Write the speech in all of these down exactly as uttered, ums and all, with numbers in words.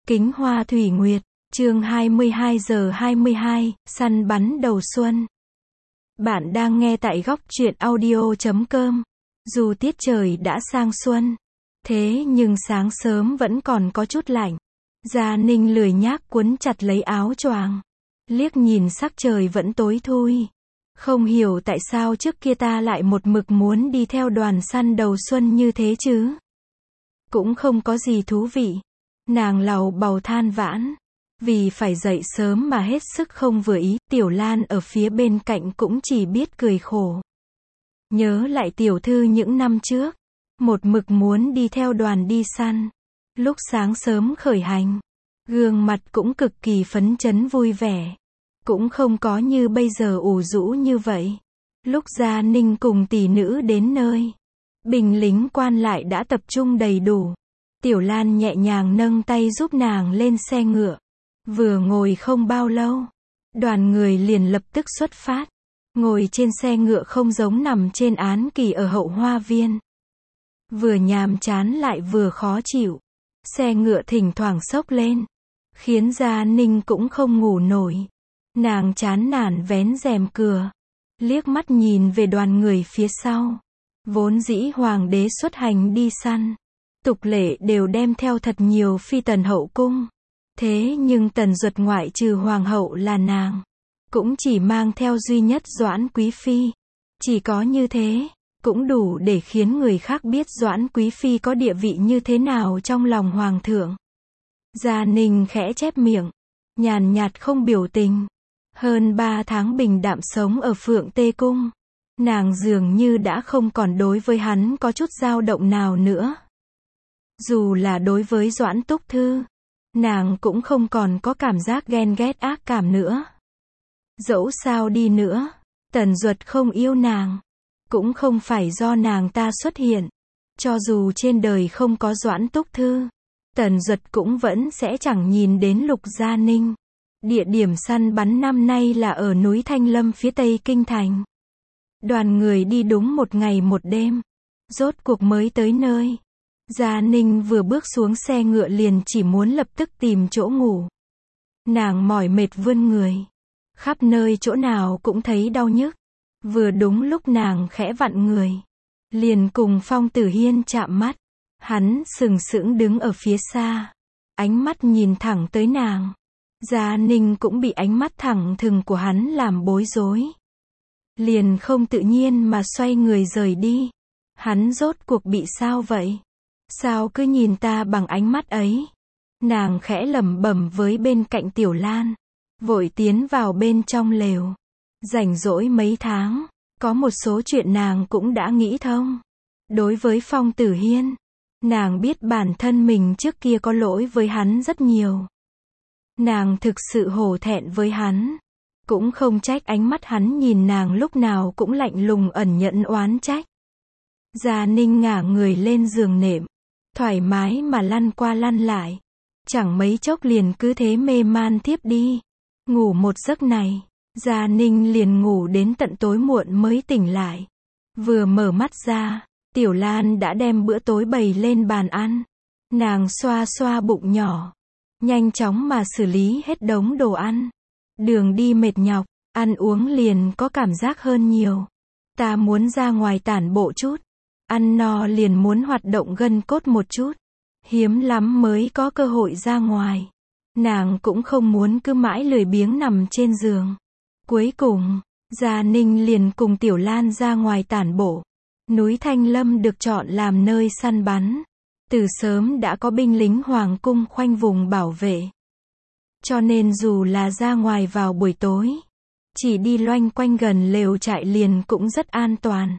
Kính Hoa Thủy Nguyệt, chương hai mươi hai giờ hai mươi hai, săn bắn đầu xuân. Bạn đang nghe tại góc truyện audio chấm com. Dù tiết trời đã sang xuân, thế nhưng sáng sớm vẫn còn có chút lạnh. Gia Ninh lười nhác cuốn chặt lấy áo choàng, liếc nhìn sắc trời vẫn tối thui. Không hiểu tại sao trước kia ta lại một mực muốn đi theo đoàn săn đầu xuân như thế chứ. Cũng không có gì thú vị. Nàng lầu bầu than vãn. Vì phải dậy sớm mà hết sức không vừa ý, Tiểu Lan ở phía bên cạnh cũng chỉ biết cười khổ. Nhớ lại tiểu thư những năm trước, một mực muốn đi theo đoàn đi săn. Lúc sáng sớm khởi hành, gương mặt cũng cực kỳ phấn chấn vui vẻ. Cũng không có như bây giờ ủ rũ như vậy. Lúc Gia Ninh cùng tỷ nữ đến nơi, binh lính quan lại đã tập trung đầy đủ. Tiểu Lan nhẹ nhàng nâng tay giúp nàng lên xe ngựa. Vừa ngồi không bao lâu, đoàn người liền lập tức xuất phát. Ngồi trên xe ngựa không giống nằm trên án kỳ ở hậu hoa viên. Vừa nhàm chán lại vừa khó chịu. Xe ngựa thỉnh thoảng xốc lên, khiến Gia Ninh cũng không ngủ nổi. Nàng chán nản vén rèm cửa, liếc mắt nhìn về đoàn người phía sau. Vốn dĩ hoàng đế xuất hành đi săn, tục lệ đều đem theo thật nhiều phi tần hậu cung. Thế nhưng Tần Duật ngoại trừ hoàng hậu là nàng, cũng chỉ mang theo duy nhất Doãn Quý Phi. Chỉ có như thế, cũng đủ để khiến người khác biết Doãn Quý Phi có địa vị như thế nào trong lòng hoàng thượng. Gia Ninh khẽ chép miệng, nhàn nhạt không biểu tình. Hơn ba tháng bình đạm sống ở Phượng Tê Cung, nàng dường như đã không còn đối với hắn có chút dao động nào nữa. Dù là đối với Doãn Túc Thư, nàng cũng không còn có cảm giác ghen ghét ác cảm nữa. Dẫu sao đi nữa, Tần Duật không yêu nàng, cũng không phải do nàng ta xuất hiện. Cho dù trên đời không có Doãn Túc Thư, Tần Duật cũng vẫn sẽ chẳng nhìn đến Lục Gia Ninh. Địa điểm săn bắn năm nay là ở núi Thanh Lâm phía tây kinh thành. Đoàn người đi đúng một ngày một đêm, rốt cuộc mới tới nơi. Gia Ninh vừa bước xuống xe ngựa liền chỉ muốn lập tức tìm chỗ ngủ. Nàng mỏi mệt vươn người, khắp nơi chỗ nào cũng thấy đau nhức. Vừa đúng lúc nàng khẽ vặn người, liền cùng Phong Tử Hiên chạm mắt. Hắn sừng sững đứng ở phía xa, ánh mắt nhìn thẳng tới nàng. Gia Ninh cũng bị ánh mắt thẳng thừng của hắn làm bối rối. Liền không tự nhiên mà xoay người rời đi. Hắn rốt cuộc bị sao vậy? Sao cứ nhìn ta bằng ánh mắt ấy? Nàng khẽ lẩm bẩm với bên cạnh Tiểu Lan, vội tiến vào bên trong lều. Rảnh rỗi mấy tháng, có một số chuyện nàng cũng đã nghĩ thông. Đối với Phong Tử Hiên, nàng biết bản thân mình trước kia có lỗi với hắn rất nhiều. Nàng thực sự hổ thẹn với hắn. Cũng không trách ánh mắt hắn nhìn nàng lúc nào cũng lạnh lùng ẩn nhẫn oán trách. Gia Ninh ngả người lên giường nệm, thoải mái mà lăn qua lăn lại. Chẳng mấy chốc liền cứ thế mê man thiếp đi. Ngủ một giấc này, Gia Ninh liền ngủ đến tận tối muộn mới tỉnh lại. Vừa mở mắt ra, Tiểu Lan đã đem bữa tối bày lên bàn ăn. Nàng xoa xoa bụng nhỏ, nhanh chóng mà xử lý hết đống đồ ăn. Đường đi mệt nhọc, ăn uống liền có cảm giác hơn nhiều. Ta muốn ra ngoài tản bộ chút. Ăn no liền muốn hoạt động gân cốt một chút. Hiếm lắm mới có cơ hội ra ngoài. Nàng cũng không muốn cứ mãi lười biếng nằm trên giường. Cuối cùng, Gia Ninh liền cùng Tiểu Lan ra ngoài tản bộ. Núi Thanh Lâm được chọn làm nơi săn bắn. Từ sớm đã có binh lính hoàng cung khoanh vùng bảo vệ. Cho nên dù là ra ngoài vào buổi tối, chỉ đi loanh quanh gần lều trại liền cũng rất an toàn.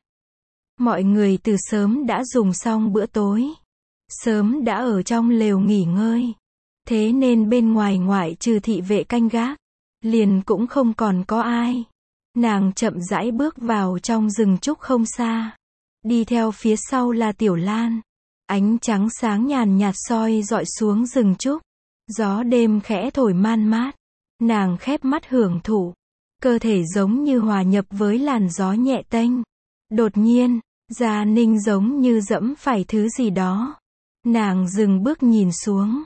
Mọi người từ sớm đã dùng xong bữa tối, sớm đã ở trong lều nghỉ ngơi. Thế nên bên ngoài ngoại trừ thị vệ canh gác, liền cũng không còn có ai. Nàng chậm rãi bước vào trong rừng trúc không xa. Đi theo phía sau là Tiểu Lan. Ánh trắng sáng nhàn nhạt soi dọi xuống rừng trúc. Gió đêm khẽ thổi man mát. Nàng khép mắt hưởng thụ. Cơ thể giống như hòa nhập với làn gió nhẹ tênh. Đột nhiên, Gia Ninh giống như dẫm phải thứ gì đó. Nàng dừng bước nhìn xuống.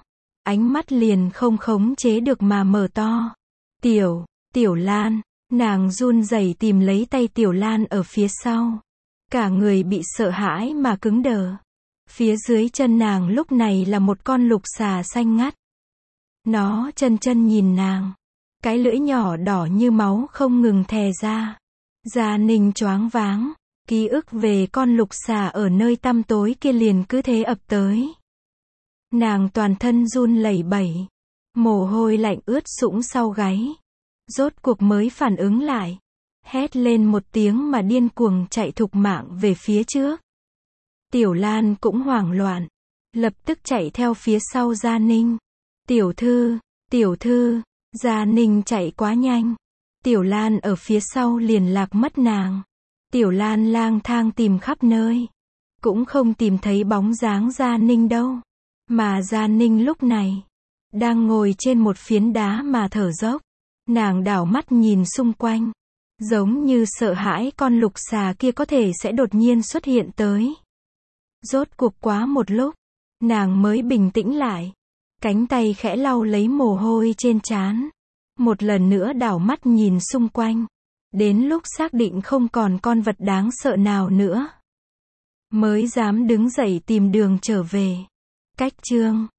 ánh mắt liền không khống chế được mà mở to. Tiểu, Tiểu Lan, nàng run rẩy tìm lấy tay Tiểu Lan ở phía sau. Cả người bị sợ hãi mà cứng đờ. Phía dưới chân nàng lúc này là một con lục xà xanh ngắt. Nó chân chân nhìn nàng. Cái lưỡi nhỏ đỏ như máu không ngừng thè ra. Gia Ninh choáng váng. Ký ức về con lục xà ở nơi tăm tối kia liền cứ thế ập tới. Nàng toàn thân run lẩy bẩy. Mồ hôi lạnh ướt sũng sau gáy. Rốt cuộc mới phản ứng lại. Hét lên một tiếng mà điên cuồng chạy thục mạng về phía trước. Tiểu Lan cũng hoảng loạn. Lập tức chạy theo phía sau Gia Ninh. Tiểu thư, tiểu thư, Gia Ninh chạy quá nhanh. Tiểu Lan ở phía sau liền lạc mất nàng. Tiểu Lan lang thang tìm khắp nơi. Cũng không tìm thấy bóng dáng Gia Ninh đâu. Mà Gia Ninh lúc này đang ngồi trên một phiến đá mà thở dốc. Nàng đảo mắt nhìn xung quanh. Giống như sợ hãi con lục xà kia có thể sẽ đột nhiên xuất hiện tới. Rốt cuộc quá một lúc, nàng mới bình tĩnh lại. Cánh tay khẽ lau lấy mồ hôi trên trán. Một lần nữa đảo mắt nhìn xung quanh. Đến lúc xác định không còn con vật đáng sợ nào nữa, mới dám đứng dậy tìm đường trở về. Cách chương